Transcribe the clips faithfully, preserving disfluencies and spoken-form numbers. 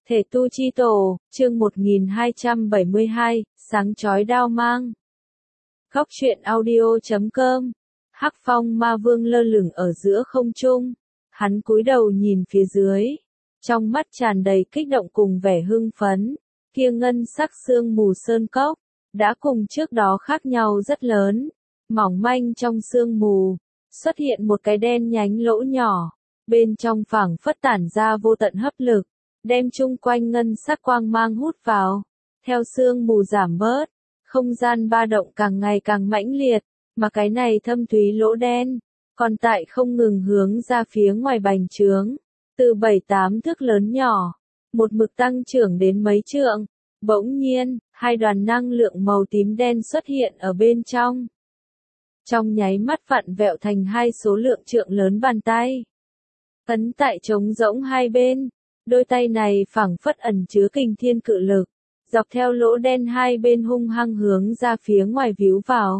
Thể tu chi tổ, chương một nghìn hai trăm bảy mươi hai, sáng chói đao mang. Góc truyện audio chấm com. Hắc Phong Ma Vương lơ lửng ở giữa không trung, hắn cúi đầu nhìn phía dưới, trong mắt tràn đầy kích động cùng vẻ hưng phấn. Kia ngân sắc sương mù sơn cốc đã cùng trước đó khác nhau rất lớn, mỏng manh trong sương mù xuất hiện một cái đen nhánh lỗ nhỏ, bên trong phảng phất tản ra vô tận hấp lực, đem chung quanh ngân sắc quang mang hút vào. Theo sương mù giảm bớt, không gian ba động càng ngày càng mãnh liệt, mà cái này thâm thúy lỗ đen còn tại không ngừng hướng ra phía ngoài bành trướng, từ bảy tám thước lớn nhỏ, một mực tăng trưởng đến mấy trượng. Bỗng nhiên, hai đoàn năng lượng màu tím đen xuất hiện ở bên trong. Trong nháy mắt vặn vẹo thành hai số lượng trượng lớn bàn tay, ấn tại trống rỗng hai bên. Đôi tay này phảng phất ẩn chứa kình thiên cự lực, dọc theo lỗ đen hai bên hung hăng hướng ra phía ngoài víu vào.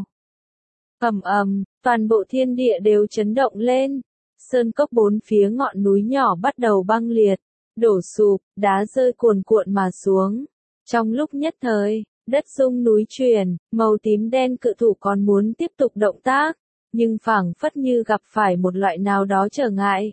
Ầm ầm, toàn bộ thiên địa đều chấn động lên. Sơn cốc bốn phía ngọn núi nhỏ bắt đầu băng liệt, đổ sụp, đá rơi cuồn cuộn mà xuống. Trong lúc nhất thời, đất rung núi chuyển, màu tím đen cự thủ còn muốn tiếp tục động tác, nhưng phảng phất như gặp phải một loại nào đó trở ngại.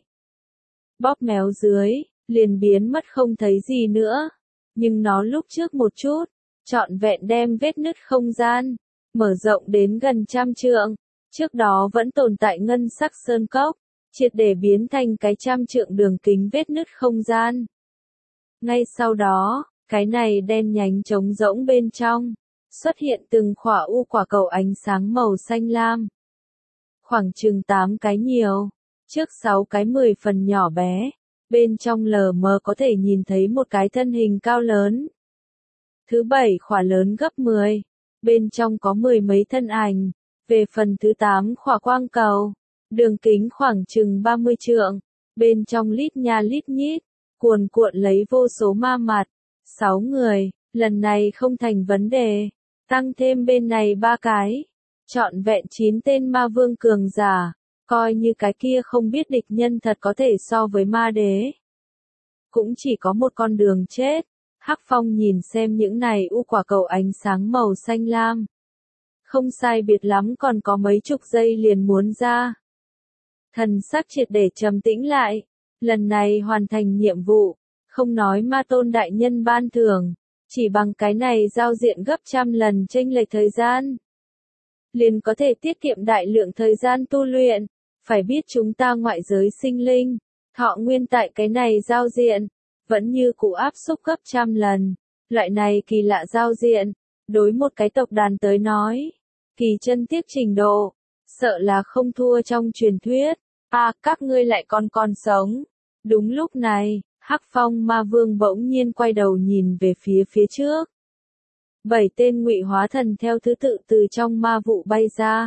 Bóp méo dưới, liền biến mất không thấy gì nữa. Nhưng nó lúc trước một chút, trọn vẹn đem vết nứt không gian mở rộng đến gần trăm trượng. Trước đó vẫn tồn tại ngân sắc sơn cốc, triệt để biến thành cái trăm trượng đường kính vết nứt không gian. Ngay sau đó, cái này đen nhánh trống rỗng bên trong xuất hiện từng khỏa u quả cầu ánh sáng màu xanh lam, khoảng chừng tám cái nhiều, trước sáu cái mười phần nhỏ bé. Bên trong lờ mờ có thể nhìn thấy một cái thân hình cao lớn. Thứ bảy khỏa lớn gấp mười, bên trong có mười mấy thân ảnh. Về phần thứ tám khỏa quang cầu, đường kính khoảng chừng ba mươi trượng, bên trong lít nha lít nhít, cuồn cuộn lấy vô số ma mặt. Sáu người, lần này không thành vấn đề, tăng thêm bên này ba cái, trọn vẹn chín tên ma vương cường giả. Coi như cái kia không biết địch nhân thật có thể so với ma đế, cũng chỉ có một con đường chết. Hắc Phong nhìn xem những này u quả cầu ánh sáng màu xanh lam, không sai biệt lắm còn có mấy chục giây liền muốn ra. Thần sắc triệt để trầm tĩnh lại, lần này hoàn thành nhiệm vụ, không nói ma tôn đại nhân ban thưởng, chỉ bằng cái này giao diện gấp trăm lần chênh lệch thời gian, liền có thể tiết kiệm đại lượng thời gian tu luyện. Phải biết chúng ta ngoại giới sinh linh, thọ nguyên tại cái này giao diện, vẫn như cũ áp xúc gấp trăm lần. Loại này kỳ lạ giao diện, đối một cái tộc đàn tới nói, kỳ chân tiếc trình độ, sợ là không thua trong truyền thuyết. À, các ngươi lại còn còn sống. Đúng lúc này, Hắc Phong Ma Vương bỗng nhiên quay đầu nhìn về phía phía trước. Bảy tên ngụy hóa thần theo thứ tự từ trong ma vụ bay ra.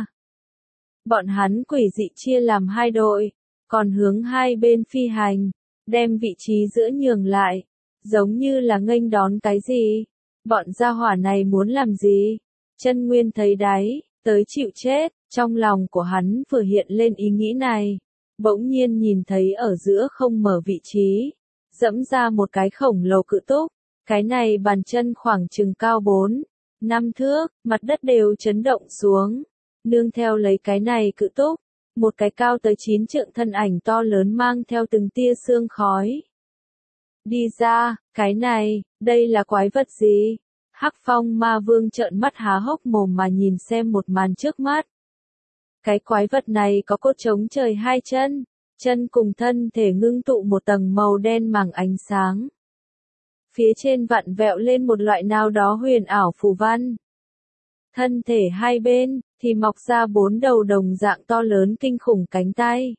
Bọn hắn quỷ dị chia làm hai đội, còn hướng hai bên phi hành, đem vị trí giữa nhường lại, giống như là nghênh đón cái gì. Bọn gia hỏa này muốn làm gì? Chân Nguyên thấy đáy, tới chịu chết. Trong lòng của hắn vừa hiện lên ý nghĩ này, bỗng nhiên nhìn thấy ở giữa không mở vị trí, dẫm ra một cái khổng lồ cự túc. Cái này bàn chân khoảng chừng cao bốn, năm thước, mặt đất đều chấn động xuống. Nương theo lấy cái này cự túc, một cái cao tới chín trượng thân ảnh to lớn mang theo từng tia sương khói đi ra. Cái này, đây là quái vật gì? Hắc Phong Ma Vương trợn mắt há hốc mồm mà nhìn xem một màn trước mắt. Cái quái vật này có cốt chống trời hai chân, chân cùng thân thể ngưng tụ một tầng màu đen màng ánh sáng. Phía trên vặn vẹo lên một loại nào đó huyền ảo phù văn. Thân thể hai bên thì mọc ra bốn đầu đồng dạng to lớn kinh khủng cánh tay.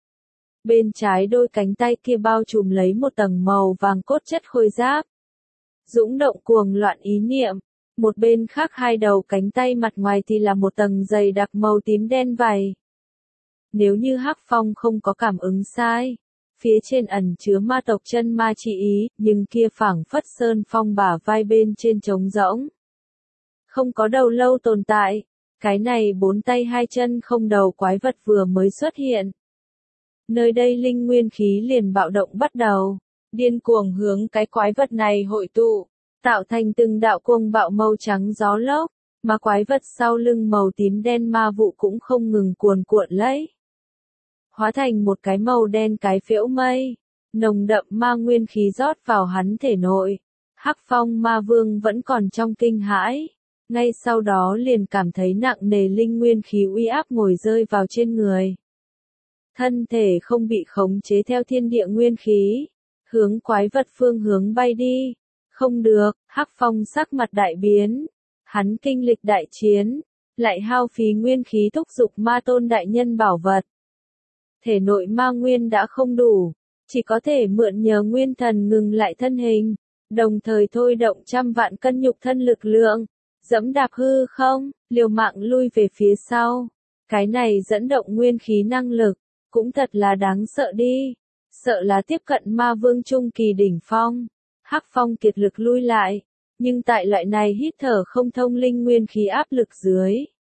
Bên trái đôi cánh tay kia bao trùm lấy một tầng màu vàng cốt chất khôi giáp, dũng động cuồng loạn ý niệm. Một bên khác hai đầu cánh tay mặt ngoài thì là một tầng dày đặc màu tím đen vảy. Nếu như Hắc Phong không có cảm ứng sai, phía trên ẩn chứa ma tộc chân ma chi ý, nhưng kia phảng phất sơn phong bả vai bên trên trống rỗng, không có đầu lâu tồn tại. Cái này bốn tay hai chân không đầu quái vật vừa mới xuất hiện, nơi đây linh nguyên khí liền bạo động bắt đầu. điên cuồng hướng cái quái vật này hội tụ, tạo thành từng đạo cuồng bạo màu trắng gió lốc, mà quái vật sau lưng màu tím đen ma vụ cũng không ngừng cuồn cuộn lấy. Hóa thành một cái màu đen cái phễu mây, nồng đậm ma nguyên khí rót vào hắn thể nội. Hắc Phong Ma Vương vẫn còn trong kinh hãi, ngay sau đó liền cảm thấy nặng nề linh nguyên khí uy áp ngồi rơi vào trên người. Thân thể không bị khống chế theo thiên địa nguyên khí, hướng quái vật phương hướng bay đi. Không được, Hắc Phong sắc mặt đại biến, hắn kinh lịch đại chiến, lại hao phí nguyên khí thúc giục ma tôn đại nhân bảo vật. Thể nội ma nguyên đã không đủ, chỉ có thể mượn nhờ nguyên thần ngừng lại thân hình, đồng thời thôi động trăm vạn cân nhục thân lực lượng, dẫm đạp hư không, liều mạng lui về phía sau. Cái này dẫn động nguyên khí năng lực, cũng thật là đáng sợ đi, sợ là tiếp cận ma vương trung kỳ đỉnh phong. Hắc Phong kiệt lực lui lại, nhưng tại loại này hít thở không thông linh nguyên khí áp lực dưới,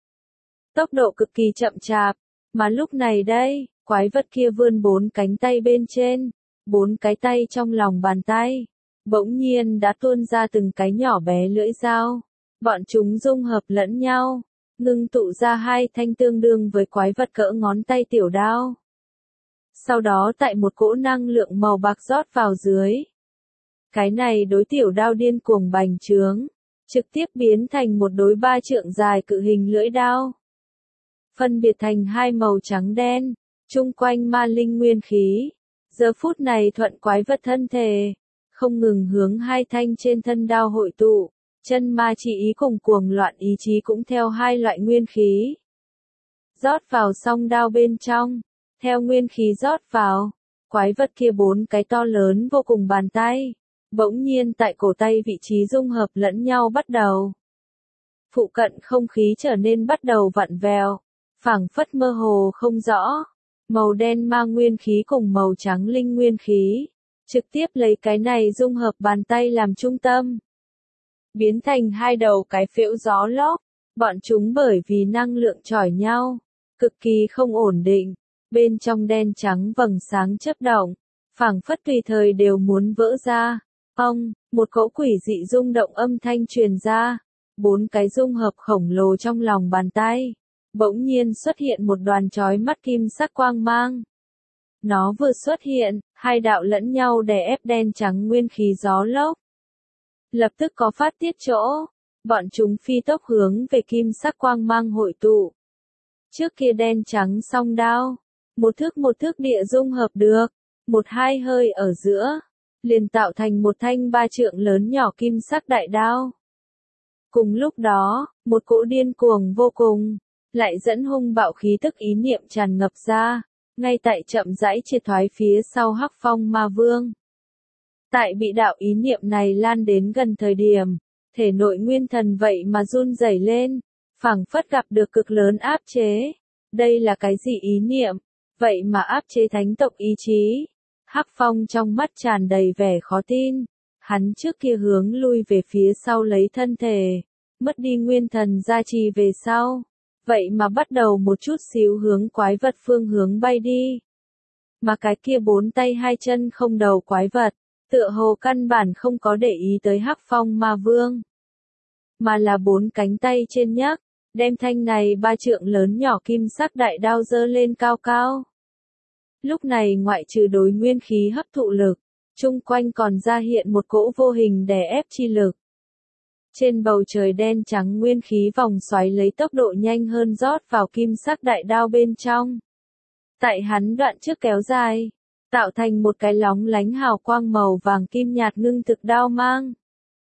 tốc độ cực kỳ chậm chạp, mà lúc này đây, quái vật kia vươn bốn cánh tay bên trên, bốn cái tay trong lòng bàn tay, bỗng nhiên đã tuôn ra từng cái nhỏ bé lưỡi dao, bọn chúng dung hợp lẫn nhau, ngưng tụ ra hai thanh tương đương với quái vật cỡ ngón tay tiểu đao. Sau đó tại một cỗ năng lượng màu bạc rót vào dưới. Cái này đối tiểu đao điên cuồng bành trướng, trực tiếp biến thành một đối ba trượng dài cự hình lưỡi đao. Phân biệt thành hai màu trắng đen, chung quanh ma linh nguyên khí. Giờ phút này thuận quái vật thân thể, không ngừng hướng hai thanh trên thân đao hội tụ, chân ma chi ý cùng cuồng loạn ý chí cũng theo hai loại nguyên khí. Rót vào song đao bên trong, theo nguyên khí rót vào, quái vật kia bốn cái to lớn vô cùng bàn tay, bỗng nhiên tại cổ tay vị trí dung hợp lẫn nhau bắt đầu. Phụ cận không khí trở nên bắt đầu vặn vẹo, phảng phất mơ hồ không rõ. Màu đen ma nguyên khí cùng màu trắng linh nguyên khí, trực tiếp lấy cái này dung hợp bàn tay làm trung tâm. Biến thành hai đầu cái phễu gió lốc, bọn chúng bởi vì năng lượng chỏi nhau, cực kỳ không ổn định, bên trong đen trắng vầng sáng chớp động, phảng phất tùy thời đều muốn vỡ ra. Ông, một cỗ quỷ dị rung động âm thanh truyền ra, bốn cái dung hợp khổng lồ trong lòng bàn tay. Bỗng nhiên xuất hiện một đoàn chói mắt kim sắc quang mang. Nó vừa xuất hiện, hai đạo lẫn nhau đè ép đen trắng nguyên khí gió lốc. Lập tức có phát tiết chỗ, bọn chúng phi tốc hướng về kim sắc quang mang hội tụ. Trước kia đen trắng song đao, một thước một thước địa dung hợp được, một hai hơi ở giữa, liền tạo thành một thanh ba trượng lớn nhỏ kim sắc đại đao. Cùng lúc đó, một cỗ điên cuồng vô cùng, lại dẫn hung bạo khí tức ý niệm tràn ngập ra, ngay tại chậm rãi triệt thoái phía sau Hắc Phong Ma Vương. Tại bị đạo ý niệm này lan đến gần thời điểm, thể nội nguyên thần vậy mà run rẩy lên, phảng phất gặp được cực lớn áp chế. Đây là cái gì ý niệm, vậy mà áp chế thánh tộc ý chí? Hắc Phong trong mắt tràn đầy vẻ khó tin, hắn trước kia hướng lui về phía sau lấy thân thể, mất đi nguyên thần gia trì về sau. Vậy mà bắt đầu một chút xíu hướng quái vật phương hướng bay đi. Mà cái kia bốn tay hai chân không đầu quái vật, tựa hồ căn bản không có để ý tới Hắc Phong Ma Vương. Mà là bốn cánh tay trên nhấc, đem thanh này ba trượng lớn nhỏ kim sắc đại đao giơ lên cao cao. Lúc này ngoại trừ đối nguyên khí hấp thụ lực, chung quanh còn ra hiện một cỗ vô hình đè ép chi lực. Trên bầu trời đen trắng nguyên khí vòng xoáy lấy tốc độ nhanh hơn rót vào kim sắc đại đao bên trong. Tại hắn đoạn trước kéo dài, tạo thành một cái lóng lánh hào quang màu vàng kim nhạt ngưng thực đao mang.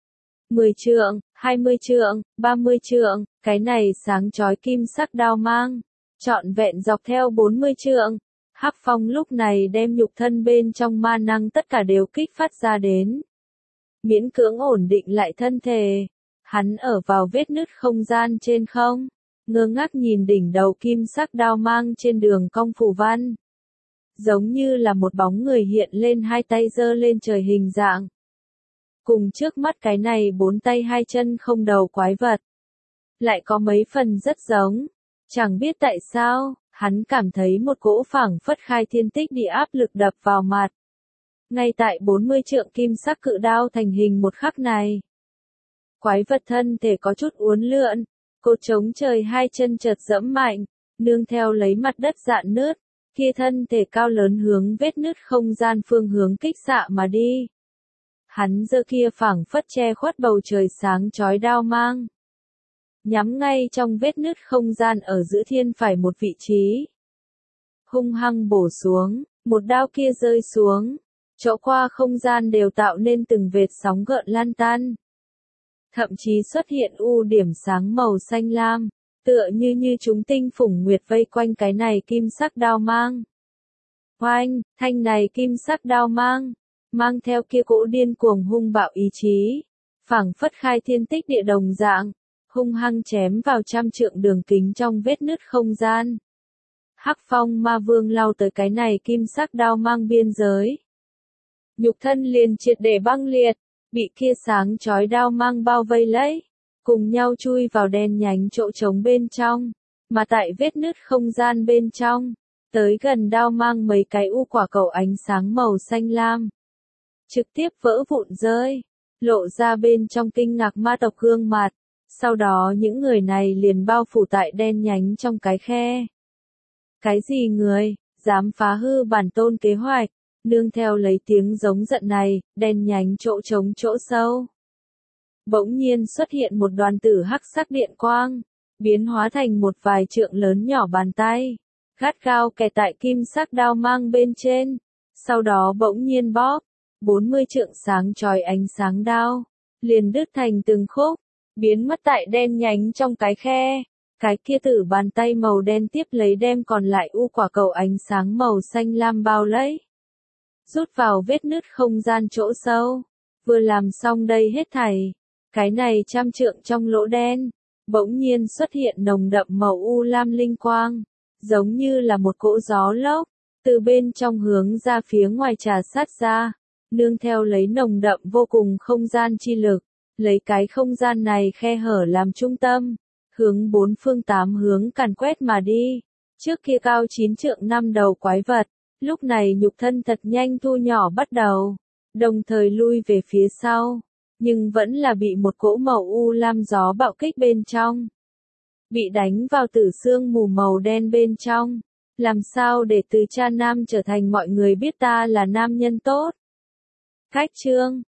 mười trượng, hai mươi trượng, ba mươi trượng, cái này sáng chói kim sắc đao mang, trọn vẹn dọc theo bốn mươi trượng. Hắc Phong lúc này đem nhục thân bên trong ma năng tất cả đều kích phát ra đến. Miễn cưỡng ổn định lại thân thể. Hắn ở vào vết nứt không gian trên không, ngơ ngác nhìn đỉnh đầu kim sắc đao mang trên đường cong phù văn. Giống như là một bóng người hiện lên hai tay giơ lên trời hình dạng. Cùng trước mắt cái này bốn tay hai chân không đầu quái vật. Lại có mấy phần rất giống. Chẳng biết tại sao, hắn cảm thấy một cỗ phảng phất khai thiên tích địa áp lực đập vào mặt. Ngay tại bốn mươi trượng kim sắc cự đao thành hình một khắc này, quái vật thân thể có chút uốn lượn, cột trống trời hai chân chợt giẫm mạnh, nương theo lấy mặt đất rạn nứt, kia thân thể cao lớn hướng vết nứt không gian phương hướng kích xạ mà đi. Hắn giơ kia phảng phất che khuất bầu trời sáng chói đao mang, nhắm ngay trong vết nứt không gian ở giữa thiên phải một vị trí. Hung hăng bổ xuống, một đao kia rơi xuống, chỗ qua không gian đều tạo nên từng vệt sóng gợn lan tan. Thậm chí xuất hiện u điểm sáng màu xanh lam, tựa như như chúng tinh phủng nguyệt vây quanh cái này kim sắc đao mang. Oanh, thanh này kim sắc đao mang, mang theo kia cỗ điên cuồng hung bạo ý chí, phảng phất khai thiên tích địa đồng dạng, hung hăng chém vào trăm trượng đường kính trong vết nứt không gian. Hắc Phong Ma Vương lao tới cái này kim sắc đao mang biên giới. Nhục thân liền triệt để băng liệt, bị kia sáng chói đao mang bao vây lấy, cùng nhau chui vào đen nhánh chỗ trống bên trong, mà tại vết nứt không gian bên trong, tới gần đao mang mấy cái u quả cầu ánh sáng màu xanh lam, trực tiếp vỡ vụn rơi, lộ ra bên trong kinh ngạc ma tộc gương mặt, sau đó những người này liền bao phủ tại đen nhánh trong cái khe. Cái gì người, dám phá hư bản tôn kế hoạch? Nương theo lấy tiếng giống giận này, đen nhánh chỗ trống chỗ sâu. Bỗng nhiên xuất hiện một đoàn tử hắc sắc điện quang, biến hóa thành một vài trượng lớn nhỏ bàn tay, gắt gao kè tại kim sắc đao mang bên trên, sau đó bỗng nhiên bóp, bốn mươi trượng sáng chói ánh sáng đao, liền đứt thành từng khúc, biến mất tại đen nhánh trong cái khe. Cái kia tử bàn tay màu đen tiếp lấy đem còn lại u quả cầu ánh sáng màu xanh lam bao lấy, rút vào vết nứt không gian chỗ sâu. Vừa làm xong đây hết thảy, cái này trăm trượng trong lỗ đen, bỗng nhiên xuất hiện nồng đậm màu u lam linh quang, giống như là một cỗ gió lốc, từ bên trong hướng ra phía ngoài trà sát ra, nương theo lấy nồng đậm vô cùng không gian chi lực, lấy cái không gian này khe hở làm trung tâm, hướng bốn phương tám hướng càn quét mà đi. Trước kia cao chín trượng năm đầu quái vật, lúc này nhục thân thật nhanh thu nhỏ bắt đầu, đồng thời lui về phía sau, nhưng vẫn là bị một cỗ màu u lam gió bạo kích bên trong, bị đánh vào tử xương mù màu đen bên trong. Làm sao để từ cha nam trở thành mọi người biết ta là nam nhân tốt? Cách chương